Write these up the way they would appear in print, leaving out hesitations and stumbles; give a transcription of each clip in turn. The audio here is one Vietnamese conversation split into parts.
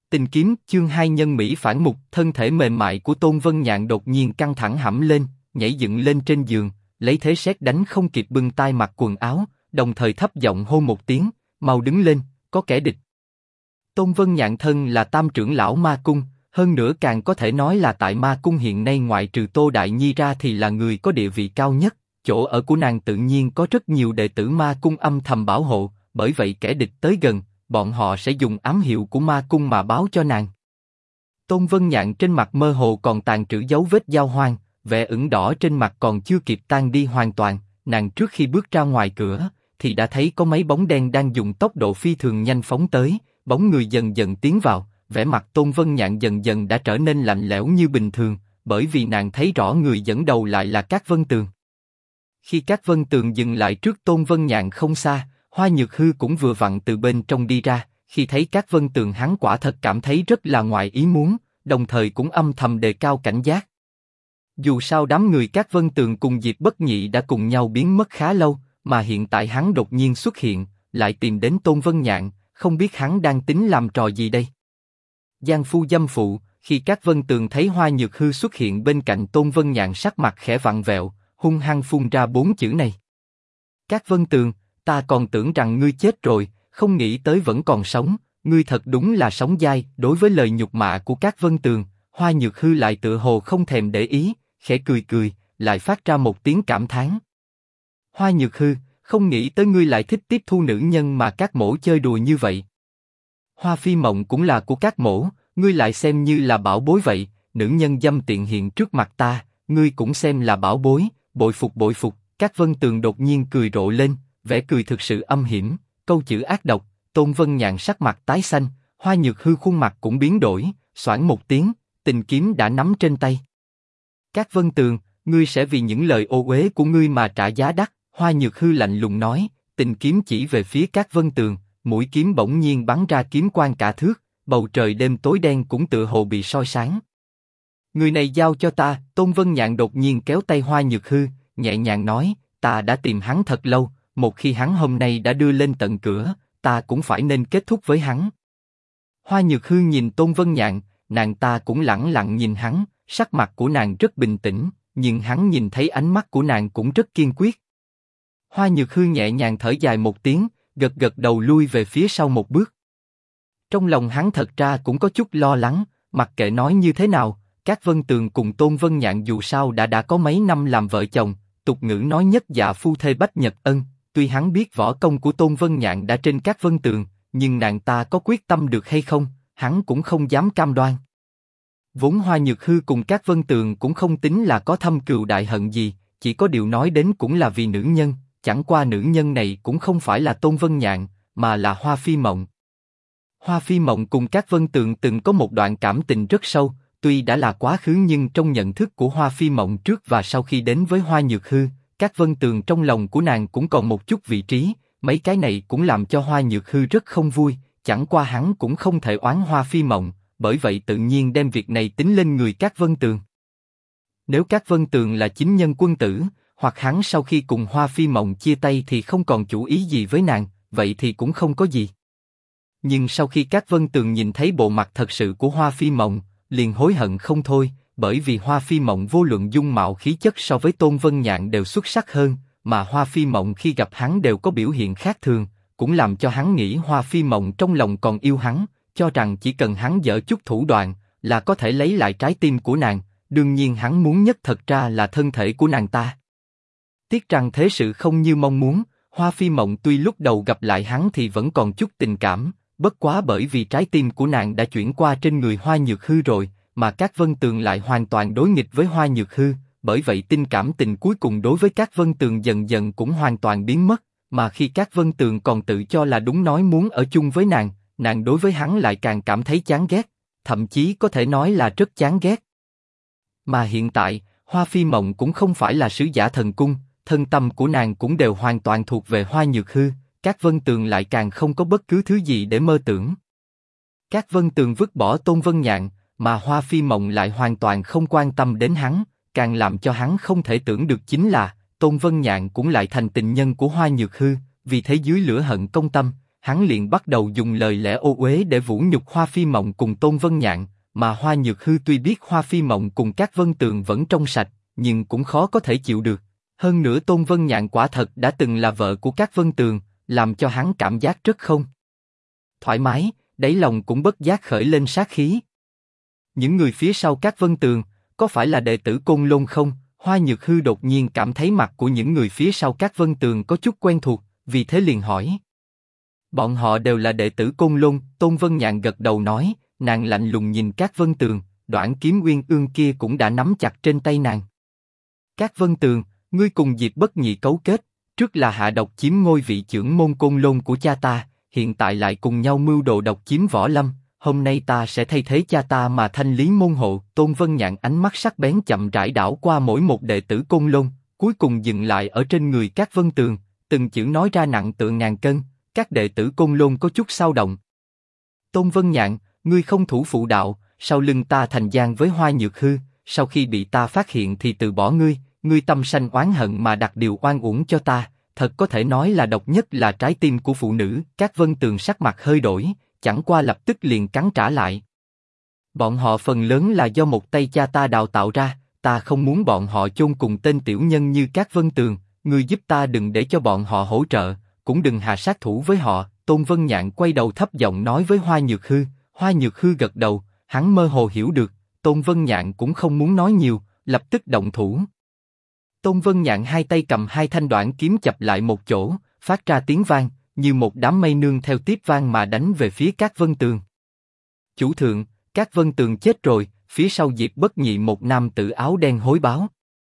Tình kiếm chương 2 nhân mỹ phản mục, thân thể mềm mại của Tôn Vân Nhạn đột nhiên căng thẳng hẳn lên, nhảy dựng lên trên giường, lấy thế sét đánh không kịp bưng tay mặc quần áo, đồng thời thấp giọng hô một tiếng, mau đứng lên, có kẻ địch. Tôn Vân Nhạn thân là tam trưởng lão ma cung, hơn nữa càng có thể nói là tại ma cung hiện nay ngoại trừ Tô Đại Nhi ra thì là người có địa vị cao nhất, chỗ ở của nàng tự nhiên có rất nhiều đệ tử ma cung âm thầm bảo hộ, bởi vậy kẻ địch tới gần, bọn họ sẽ dùng ám hiệu của ma cung mà báo cho nàng. Tôn Vân Nhạn trên mặt mơ hồ còn tàn trữ dấu vết giao hoang, vẻ ửng đỏ trên mặt còn chưa kịp tan đi hoàn toàn, nàng trước khi bước ra ngoài cửa, thì đã thấy có mấy bóng đen đang dùng tốc độ phi thường nhanh phóng tới, bóng người dần dần tiến vào, vẻ mặt Tôn Vân Nhạn dần dần đã trở nên lạnh lẽo như bình thường, bởi vì nàng thấy rõ người dẫn đầu lại là Cát Vân Tường. Khi Cát Vân Tường dừng lại trước Tôn Vân Nhạn không xa, Hoa Nhược Hư cũng vừa vặn từ bên trong đi ra, khi thấy Cát Vân Tường hắn quả thật cảm thấy rất là ngoài ý muốn, đồng thời cũng âm thầm đề cao cảnh giác. Dù sao đám người Cát Vân Tường cùng Diệp Bất Nhị đã cùng nhau biến mất khá lâu, mà hiện tại hắn đột nhiên xuất hiện, lại tìm đến Tôn Vân Nhạn, không biết hắn đang tính làm trò gì đây. Giang phu dâm phụ, khi Cát Vân Tường thấy Hoa Nhược Hư xuất hiện bên cạnh Tôn Vân Nhạn sắc mặt khẽ vặn vẹo, hung hăng phun ra 4 chữ này. Cát Vân Tường, ta còn tưởng rằng ngươi chết rồi, không nghĩ tới vẫn còn sống, ngươi thật đúng là sống dai. Đối với lời nhục mạ của Cát Vân Tường, Hoa Nhược Hư lại tựa hồ không thèm để ý, khẽ cười cười, lại phát ra một tiếng cảm thán. Hoa Nhược Hư, không nghĩ tới ngươi lại thích tiếp thu nữ nhân mà Cát mỗ chơi đùa như vậy. Hoa Phi Mộng cũng là của Cát mỗ, ngươi lại xem như là bảo bối vậy, nữ nhân dâm tiện hiện trước mặt ta, ngươi cũng xem là bảo bối, bội phục bội phục. Cát Vân Tường đột nhiên cười rộ lên, vẻ cười thực sự âm hiểm, câu chữ ác độc. Tôn Vân Nhạn sắc mặt tái xanh, Hoa Nhược Hư khuôn mặt cũng biến đổi, xoảng một tiếng, tình kiếm đã nắm trên tay. Cát Vân Tường, ngươi sẽ vì những lời ô uế của ngươi mà trả giá đắt. Hoa Nhược Hư lạnh lùng nói, tình kiếm chỉ về phía Cát Vân Tường, mũi kiếm bỗng nhiên bắn ra kiếm quang cả thước, bầu trời đêm tối đen cũng tựa hồ bị soi sáng. Người này giao cho ta. Tôn Vân Nhạn đột nhiên kéo tay Hoa Nhược Hư, nhẹ nhàng nói, ta đã tìm hắn thật lâu, một khi hắn hôm nay đã đưa lên tận cửa, ta cũng phải nên kết thúc với hắn. Hoa Nhược Hư nhìn Tôn Vân Nhạn, nàng ta cũng lẳng lặng nhìn hắn, sắc mặt của nàng rất bình tĩnh, nhưng hắn nhìn thấy ánh mắt của nàng cũng rất kiên quyết. Hoa Nhược Hư nhẹ nhàng thở dài một tiếng, gật gật đầu lui về phía sau một bước. Trong lòng hắn thật ra cũng có chút lo lắng, mặc kệ nói như thế nào, Cát Vân Tường cùng Tôn Vân Nhạn dù sao đã có mấy năm làm vợ chồng, tục ngữ nói nhất dạ phu thê bách nhật ân. Tuy hắn biết võ công của Tôn Vân Nhạn đã trên Cát Vân Tường, nhưng nàng ta có quyết tâm được hay không, hắn cũng không dám cam đoan. Vốn Hoa Nhược Hư cùng Cát Vân Tường cũng không tính là có thâm cừu đại hận gì, chỉ có điều nói đến cũng là vì nữ nhân, chẳng qua nữ nhân này cũng không phải là Tôn Vân Nhạn, mà là Hoa Phi Mộng. Hoa Phi Mộng cùng Cát Vân Tường từng có một đoạn cảm tình rất sâu, tuy đã là quá khứ nhưng trong nhận thức của Hoa Phi Mộng trước và sau khi đến với Hoa Nhược Hư, Cát Vân Tường trong lòng của nàng cũng còn một chút vị trí, mấy cái này cũng làm cho Hoa Nhược Hư rất không vui, chẳng qua hắn cũng không thể oán Hoa Phi Mộng, bởi vậy tự nhiên đem việc này tính lên người Cát Vân Tường. Nếu Cát Vân Tường là chính nhân quân tử, hoặc hắn sau khi cùng Hoa Phi Mộng chia tay thì không còn chủ ý gì với nàng, vậy thì cũng không có gì. Nhưng sau khi Cát Vân Tường nhìn thấy bộ mặt thật sự của Hoa Phi Mộng, liền hối hận không thôi, bởi vì Hoa Phi Mộng vô luận dung mạo khí chất so với Tôn Vân Nhạn đều xuất sắc hơn, mà Hoa Phi Mộng khi gặp hắn đều có biểu hiện khác thường, cũng làm cho hắn nghĩ Hoa Phi Mộng trong lòng còn yêu hắn, cho rằng chỉ cần hắn dở chút thủ đoạn là có thể lấy lại trái tim của nàng. Đương nhiên hắn muốn nhất thật ra là thân thể của nàng ta. Tiếc rằng thế sự không như mong muốn, Hoa Phi Mộng tuy lúc đầu gặp lại hắn thì vẫn còn chút tình cảm, bất quá bởi vì trái tim của nàng đã chuyển qua trên người Hoa Nhược Hư rồi, mà Cát Vân Tường lại hoàn toàn đối nghịch với Hoa Nhược Hư, bởi vậy tình cảm tình cuối cùng đối với Cát Vân Tường dần dần cũng hoàn toàn biến mất, mà khi Cát Vân Tường còn tự cho là đúng nói muốn ở chung với nàng đối với hắn lại càng cảm thấy chán ghét, thậm chí có thể nói là rất chán ghét. Mà hiện tại, Hoa Phi Mộng cũng không phải là sứ giả thần cung, thân tâm của nàng cũng đều hoàn toàn thuộc về Hoa Nhược Hư, Cát Vân Tường lại càng không có bất cứ thứ gì để mơ tưởng. Cát Vân Tường vứt bỏ Tôn Vân Nhạn, mà Hoa Phi Mộng lại hoàn toàn không quan tâm đến hắn, càng làm cho hắn không thể tưởng được chính là Tôn Vân Nhạn cũng lại thành tình nhân của Hoa Nhược Hư, vì thế dưới lửa hận công tâm, hắn liền bắt đầu dùng lời lẽ ô uế để vũ nhục Hoa Phi Mộng cùng Tôn Vân Nhạn, mà Hoa Nhược Hư tuy biết Hoa Phi Mộng cùng các Vân Tường vẫn trong sạch, nhưng cũng khó có thể chịu được. Hơn nữa Tôn Vân Nhạn quả thật đã từng là vợ của các Vân Tường, làm cho hắn cảm giác rất không thoải mái, đáy lòng cũng bất giác khởi lên sát khí. Những người phía sau các Vân Tường, có phải là đệ tử Côn Lôn không? Hoa Nhược Hư đột nhiên cảm thấy mặt của những người phía sau các Vân Tường có chút quen thuộc, vì thế liền hỏi. Bọn họ đều là đệ tử Côn Lôn, Tôn Vân Nhạn gật đầu nói, nàng lạnh lùng nhìn các Vân Tường, đoạn kiếm Uyên Ương kia cũng đã nắm chặt trên tay nàng. Các Vân Tường, ngươi cùng Diệp Bất Nhị cấu kết, trước là hạ độc chiếm ngôi vị trưởng môn Côn Lôn của cha ta, hiện tại lại cùng nhau mưu đồ độc chiếm Võ Lâm, hôm nay ta sẽ thay thế cha ta mà thanh lý môn hộ. Tôn Vân Nhạn ánh mắt sắc bén chậm rãi đảo qua mỗi một đệ tử Côn Lôn, cuối cùng dừng lại ở trên người các Vân Tường, từng chữ nói ra nặng tựa ngàn cân. Các đệ tử Côn Lôn có chút xao động. Tôn Vân Nhạn, ngươi không thủ phụ đạo, sau lưng ta thành gian với Hoa Nhược Hư, sau khi bị ta phát hiện thì từ bỏ ngươi, ngươi tâm sanh oán hận mà đặt điều oan uổng cho ta, thật có thể nói là độc nhất là trái tim của phụ nữ. Các Vân Tường sắc mặt hơi đổi, chẳng qua lập tức liền cắn trả lại. Bọn họ phần lớn là do một tay cha ta đào tạo ra, ta không muốn bọn họ chôn cùng tên tiểu nhân như các Vân Tường, ngươi giúp ta đừng để cho bọn họ hỗ trợ, cũng đừng hạ sát thủ với họ. Tôn Vân Nhạn quay đầu thấp giọng nói với Hoa Nhược Hư. Hoa Nhược Hư gật đầu, hắn mơ hồ hiểu được, Tôn Vân Nhạn cũng không muốn nói nhiều, lập tức động thủ. Tôn Vân Nhạn hai tay cầm hai thanh đoạn kiếm chập lại một chỗ, phát ra tiếng vang, như một đám mây nương theo tiếp vang mà đánh về phía các Vân Tường. Chủ thượng, các Vân Tường chết rồi, phía sau Diệp Bất Nhị một nam tử áo đen hối báo.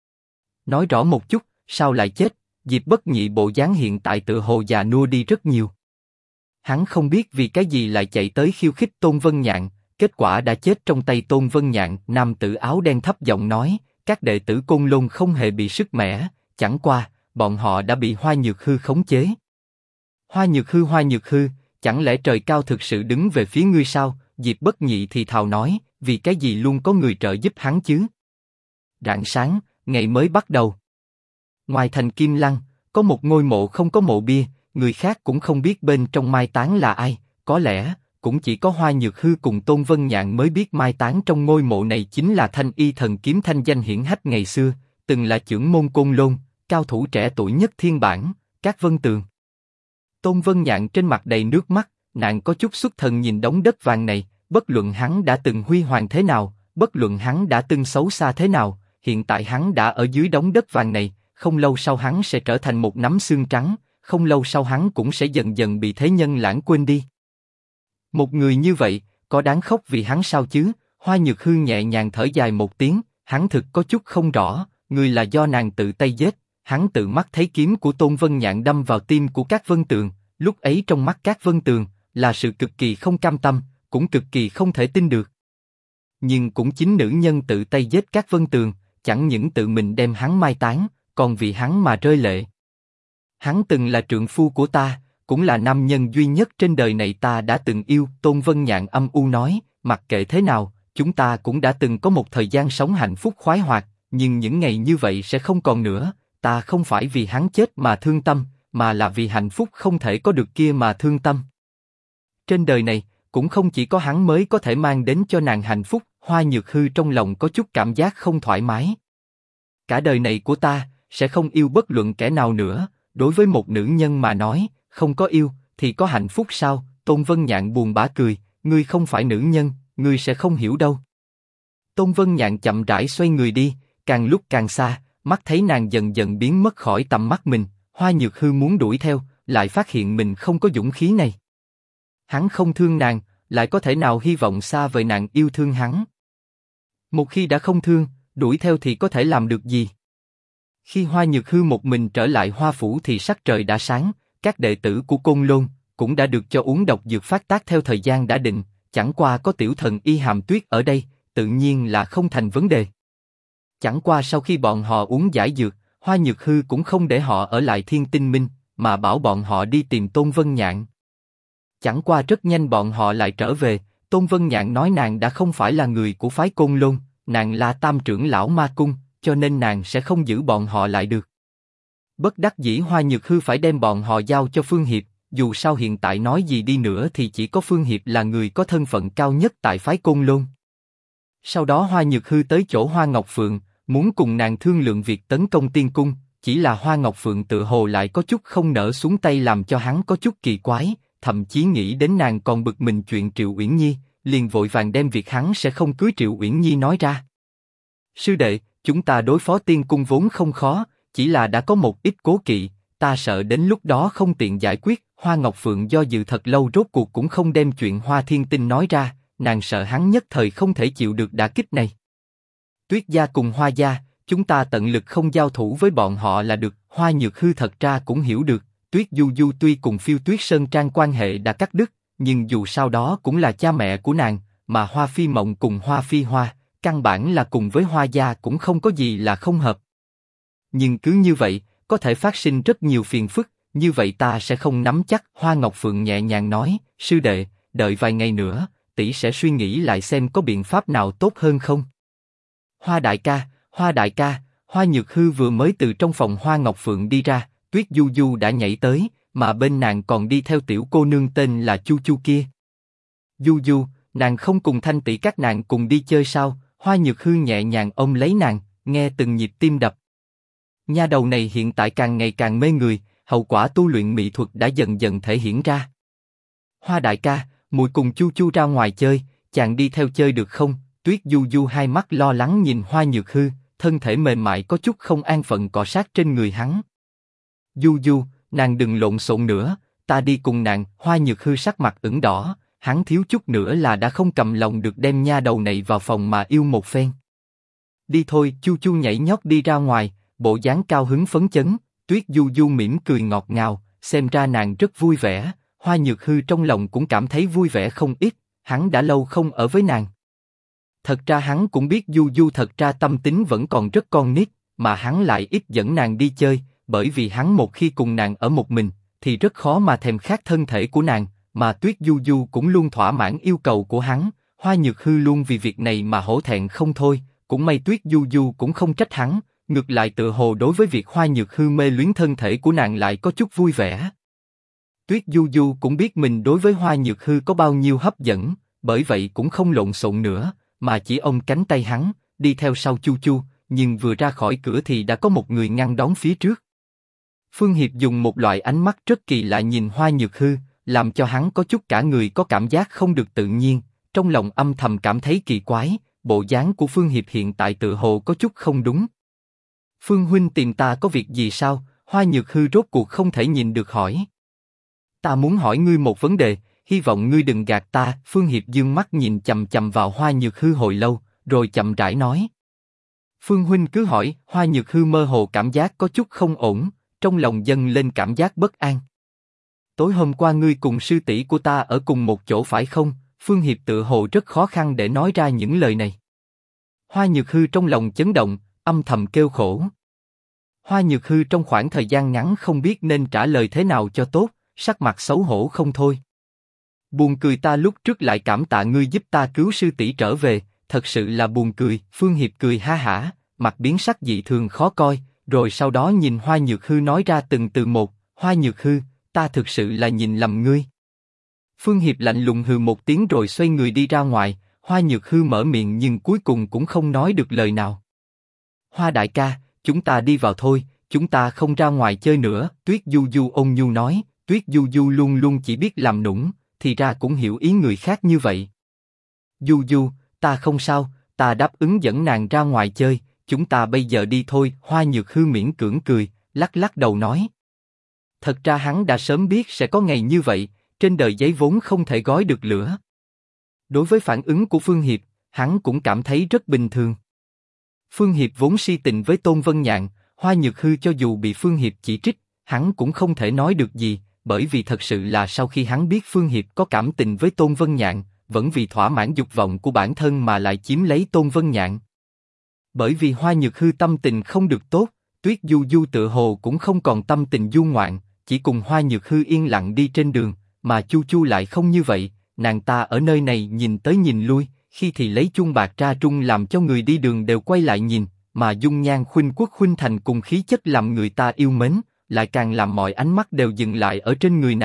Nói rõ một chút, sao lại chết? Diệp Bất Nhị bộ dáng hiện tại tựa hồ già nua đi rất nhiều. Hắn không biết vì cái gì lại chạy tới khiêu khích Tôn Vân Nhạn, kết quả đã chết trong tay Tôn Vân Nhạn. Nam tử áo đen thấp giọng nói, các đệ tử Côn Lôn không hề bị sức mẻ, chẳng qua, bọn họ đã bị Hoa Nhược Hư khống chế. Hoa Nhược Hư, chẳng lẽ trời cao thực sự đứng về phía ngươi sao? Diệp Bất Nhị thì thào nói, vì cái gì luôn có người trợ giúp hắn chứ? Rạng sáng, ngày mới bắt đầu. Ngoài thành Kim Lăng, có một ngôi mộ không có mộ bia, người khác cũng không biết bên trong mai táng là ai, có lẽ cũng chỉ có Hoa Nhược Hư cùng Tôn Vân Nhạn mới biết mai táng trong ngôi mộ này chính là Thanh Y Thần Kiếm thanh danh hiển hách ngày xưa, từng là trưởng môn Côn Lôn, cao thủ trẻ tuổi nhất thiên bản, các Vân Tường. Tôn Vân Nhạn trên mặt đầy nước mắt, nàng có chút xuất thần nhìn đống đất vàng này, bất luận hắn đã từng huy hoàng thế nào, bất luận hắn đã từng xấu xa thế nào, hiện tại hắn đã ở dưới đống đất vàng này, không lâu sau hắn sẽ trở thành một nắm xương trắng, không lâu sau hắn cũng sẽ dần dần bị thế nhân lãng quên đi. Một người như vậy, có đáng khóc vì hắn sao chứ? Hoa Nhược Hư nhẹ nhàng thở dài một tiếng, hắn thực có chút không rõ, người là do nàng tự tay giết, hắn tự mắt thấy kiếm của Tôn Vân Nhạn đâm vào tim của các Vân Tường, lúc ấy trong mắt các Vân Tường, là sự cực kỳ không cam tâm, cũng cực kỳ không thể tin được. Nhưng cũng chính nữ nhân tự tay giết các Vân Tường, chẳng những tự mình đem hắn mai táng, còn vì hắn mà rơi lệ. Hắn từng là trượng phu của ta, cũng là nam nhân duy nhất trên đời này ta đã từng yêu. Tôn Vân Nhạn âm u nói, mặc kệ thế nào, chúng ta cũng đã từng có một thời gian sống hạnh phúc khoái hoạt, nhưng những ngày như vậy sẽ không còn nữa. Ta không phải vì hắn chết mà thương tâm, mà là vì hạnh phúc không thể có được kia mà thương tâm. Trên đời này, cũng không chỉ có hắn mới có thể mang đến cho nàng hạnh phúc. Hoa Nhược Hư trong lòng có chút cảm giác không thoải mái. Cả đời này của ta sẽ không yêu bất luận kẻ nào nữa. Đối với một nữ nhân mà nói, không có yêu thì có hạnh phúc sao? Tôn Vân Nhạn buồn bã cười, ngươi không phải nữ nhân, ngươi sẽ không hiểu đâu. Tôn Vân Nhạn chậm rãi xoay người đi, càng lúc càng xa, mắt thấy nàng dần dần biến mất khỏi tầm mắt mình. Hoa Nhược Hư muốn đuổi theo, lại phát hiện mình không có dũng khí này. Hắn không thương nàng, lại có thể nào hy vọng xa vời nàng yêu thương hắn? Một khi đã không thương, đuổi theo thì có thể làm được gì? Khi Hoa Nhược Hư một mình trở lại Hoa Phủ thì sắc trời đã sáng, các đệ tử của Côn Lôn cũng đã được cho uống độc dược phát tác theo thời gian đã định, chẳng qua có tiểu thần Y Hàm Tuyết ở đây, tự nhiên là không thành vấn đề. Chẳng qua sau khi bọn họ uống giải dược, Hoa Nhược Hư cũng không để họ ở lại Thiên Tinh Minh, mà bảo bọn họ đi tìm Tôn Vân Nhạn. Chẳng qua rất nhanh bọn họ lại trở về, Tôn Vân Nhạn nói nàng đã không phải là người của phái Côn Lôn, nàng là tam trưởng lão Ma Cung, cho nên nàng sẽ không giữ bọn họ lại được. Bất đắc dĩ Hoa Nhược Hư phải đem bọn họ giao cho Phương Hiệp, dù sao hiện tại nói gì đi nữa thì chỉ có Phương Hiệp là người có thân phận cao nhất tại phái Côn Lôn. Sau đó Hoa Nhược Hư tới chỗ Hoa Ngọc Phượng, muốn cùng nàng thương lượng việc tấn công tiên cung, chỉ là Hoa Ngọc Phượng tự hồ lại có chút không nỡ xuống tay làm cho hắn có chút kỳ quái, thậm chí nghĩ đến nàng còn bực mình chuyện Triệu Uyển Nhi, liền vội vàng đem việc hắn sẽ không cưới Triệu Uyển Nhi nói ra. Sư đệ, chúng ta đối phó tiên cung vốn không khó, chỉ là đã có một ít cố kỵ, ta sợ đến lúc đó không tiện giải quyết. Hoa Ngọc Phượng do dự thật lâu rốt cuộc cũng không đem chuyện Hoa Thiên Tinh nói ra, nàng sợ hắn nhất thời không thể chịu được đả kích này. Tuyết gia cùng Hoa gia, chúng ta tận lực không giao thủ với bọn họ là được. Hoa Nhược Hư thật ra cũng hiểu được, Tuyết Du Du tuy cùng Phiêu Tuyết Sơn Trang quan hệ đã cắt đứt, nhưng dù sao đó cũng là cha mẹ của nàng, mà Hoa Phi Mộng cùng Hoa Phi Hoa, căn bản là cùng với Hoa gia cũng không có gì là không hợp. Nhưng cứ như vậy, có thể phát sinh rất nhiều phiền phức, như vậy ta sẽ không nắm chắc. Hoa Ngọc Phượng nhẹ nhàng nói, sư đệ, đợi vài ngày nữa, tỷ sẽ suy nghĩ lại xem có biện pháp nào tốt hơn không. Hoa đại ca, Hoa đại ca. Hoa Nhược Hư vừa mới từ trong phòng Hoa Ngọc Phượng đi ra, Tuyết Du Du đã nhảy tới, mà bên nàng còn đi theo tiểu cô nương tên là Chu Chu kia. Du Du, nàng không cùng Thanh tỷ các nàng cùng đi chơi sao? Hoa Nhược Hư nhẹ nhàng ôm lấy nàng, nghe từng nhịp tim đập. Nha đầu này hiện tại càng ngày càng mê người, hậu quả tu luyện mỹ thuật đã dần dần thể hiện ra. Hoa đại ca, muội cùng Chu Chu ra ngoài chơi, chàng đi theo chơi được không? Tuyết Du Du hai mắt lo lắng nhìn Hoa Nhược Hư, thân thể mềm mại có chút không an phận cọ sát trên người hắn. Du Du, nàng đừng lộn xộn nữa, ta đi cùng nàng. Hoa Nhược Hư sắc mặt ửng đỏ, hắn thiếu chút nữa là đã không cầm lòng được đem nha đầu này vào phòng mà yêu một phen. Đi thôi. Chu Chu nhảy nhót đi ra ngoài, bộ dáng cao hứng phấn chấn. Tuyết Du Du mỉm cười ngọt ngào, xem ra nàng rất vui vẻ. Hoa Nhược Hư trong lòng cũng cảm thấy vui vẻ không ít, hắn đã lâu không ở với nàng. Thật ra hắn cũng biết Du Du thật ra tâm tính vẫn còn rất con nít, mà hắn lại ít dẫn nàng đi chơi, bởi vì hắn một khi cùng nàng ở một mình, thì rất khó mà thèm khát thân thể của nàng, mà Tuyết Du Du cũng luôn thỏa mãn yêu cầu của hắn. Hoa Nhược Hư luôn vì việc này mà hổ thẹn không thôi, cũng may Tuyết Du Du cũng không trách hắn, ngược lại tựa hồ đối với việc Hoa Nhược Hư mê luyến thân thể của nàng lại có chút vui vẻ. Tuyết Du Du cũng biết mình đối với Hoa Nhược Hư có bao nhiêu hấp dẫn, bởi vậy cũng không lộn xộn nữa, mà chỉ ôm cánh tay hắn, đi theo sau Chu Chu, nhưng vừa ra khỏi cửa thì đã có một người ngăn đón phía trước. Phương Hiệp dùng một loại ánh mắt rất kỳ lạ nhìn Hoa Nhược Hư, làm cho hắn có chút cả người có cảm giác không được tự nhiên, trong lòng âm thầm cảm thấy kỳ quái, bộ dáng của Phương Hiệp hiện tại tựa hồ có chút không đúng. Phương huynh tìm ta có việc gì sao? Hoa Nhược Hư rốt cuộc không thể nhìn được hỏi. Ta muốn hỏi ngươi một vấn đề, hy vọng ngươi đừng gạt ta. Phương Hiệp dương mắt nhìn chầm chầm vào Hoa Nhược Hư hồi lâu, rồi chậm rãi nói. Phương huynh cứ hỏi. Hoa Nhược Hư mơ hồ cảm giác có chút không ổn, trong lòng dâng lên cảm giác bất an. Tối hôm qua ngươi cùng sư tỷ của ta ở cùng một chỗ phải không? Phương Hiệp tự hồ rất khó khăn để nói ra những lời này. Hoa Nhược Hư trong lòng chấn động, âm thầm kêu khổ. Hoa Nhược Hư trong khoảng thời gian ngắn không biết nên trả lời thế nào cho tốt, sắc mặt xấu hổ không thôi. Buồn cười, ta lúc trước lại cảm tạ ngươi giúp ta cứu sư tỷ trở về, thật sự là buồn cười. Phương Hiệp cười ha hả, mặt biến sắc dị thường khó coi, rồi sau đó nhìn Hoa Nhược Hư nói ra từng từ một. Hoa Nhược Hư, ta thực sự là nhìn lầm ngươi. Phương Hiệp lạnh lùng hừ một tiếng rồi xoay người đi ra ngoài. Hoa Nhược Hư mở miệng nhưng cuối cùng cũng không nói được lời nào. Hoa đại ca, chúng ta đi vào thôi, chúng ta không ra ngoài chơi nữa. Tuyết Du Du ôn nhu nói. Tuyết Du Du luôn luôn chỉ biết làm nũng, thì ra cũng hiểu ý người khác như vậy. Du Du, ta không sao, ta đáp ứng dẫn nàng ra ngoài chơi, chúng ta bây giờ đi thôi. Hoa Nhược Hư miễn cưỡng cười, lắc lắc đầu nói. Thật ra hắn đã sớm biết sẽ có ngày như vậy, trên đời giấy vốn không thể gói được lửa. Đối với phản ứng của Phương Hiệp, hắn cũng cảm thấy rất bình thường. Phương Hiệp vốn si tình với Tôn Vân Nhạn, Hoa Nhược Hư cho dù bị Phương Hiệp chỉ trích, hắn cũng không thể nói được gì, bởi vì thật sự là sau khi hắn biết Phương Hiệp có cảm tình với Tôn Vân Nhạn, vẫn vì thỏa mãn dục vọng của bản thân mà lại chiếm lấy Tôn Vân Nhạn. Bởi vì Hoa Nhược Hư tâm tình không được tốt, Tuyết Du Du tựa hồ cũng không còn tâm tình du ngoạn, chỉ cùng Hoa Nhược Hư yên lặng đi trên đường, mà Chu Chu lại không như vậy, nàng ta ở nơi này nhìn tới nhìn lui, khi thì lấy chuông bạc ra trung làm cho người đi đường đều quay lại nhìn, mà dung nhan khuynh quốc khuynh thành cùng khí chất làm người ta yêu mến, lại càng làm mọi ánh mắt đều dừng lại ở trên người nàng,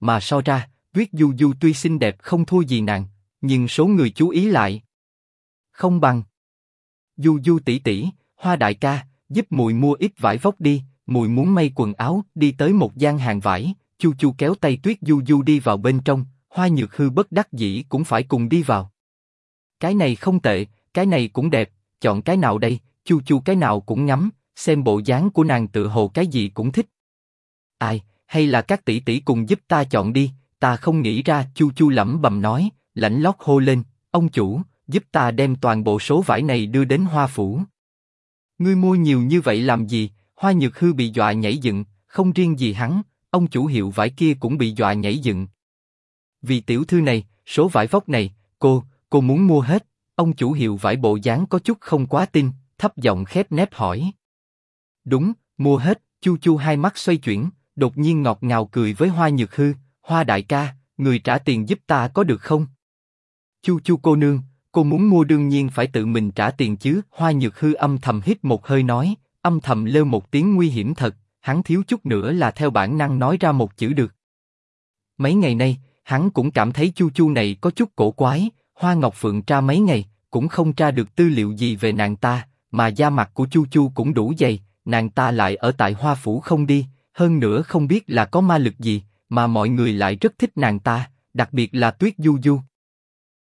mà so ra, Tuyết Du Du tuy xinh đẹp không thua gì nàng, nhưng số người chú ý lại không bằng. Du Du tỷ tỷ, Hoa đại ca, giúp mùi mua ít vải vóc đi, mùi muốn may quần áo. Đi tới một gian hàng vải, Chu Chu kéo tay Tuyết Du Du đi vào bên trong, Hoa Nhược Hư bất đắc dĩ cũng phải cùng đi vào. Cái này không tệ, cái này cũng đẹp, chọn cái nào đây? Chu Chu cái nào cũng ngắm, xem bộ dáng của nàng tự hồ cái gì cũng thích. Ai, hay là các tỷ tỷ cùng giúp ta chọn đi, ta không nghĩ ra. Chu Chu lẩm bẩm nói, lạnh lót hô lên, ông chủ, giúp ta đem toàn bộ số vải này đưa đến Hoa phủ. Ngươi mua nhiều như vậy làm gì? Hoa Nhược Hư bị dọa nhảy dựng, không riêng gì hắn, ông chủ hiệu vải kia cũng bị dọa nhảy dựng. Vì tiểu thư này, số vải vóc này, cô muốn mua hết. Ông chủ hiệu vải bộ dáng có chút không quá tin, thấp giọng khép nép hỏi. Đúng, mua hết. Chu Chu hai mắt xoay chuyển, đột nhiên ngọt ngào cười với Hoa Nhược Hư, Hoa đại ca, người trả tiền giúp ta có được không? Chu Chu cô nương, cô muốn mua đương nhiên phải tự mình trả tiền chứ. Hoa Nhược Hư âm thầm hít một hơi nói, âm thầm lêu một tiếng nguy hiểm thật, hắn thiếu chút nữa là theo bản năng nói ra một chữ được. Mấy ngày nay, hắn cũng cảm thấy Chu Chu này có chút cổ quái, Hoa Ngọc Phượng tra mấy ngày, cũng không tra được tư liệu gì về nàng ta, mà da mặt của Chu Chu cũng đủ dày, nàng ta lại ở tại Hoa phủ không đi, hơn nữa không biết là có ma lực gì, mà mọi người lại rất thích nàng ta, đặc biệt là Tuyết Du Du.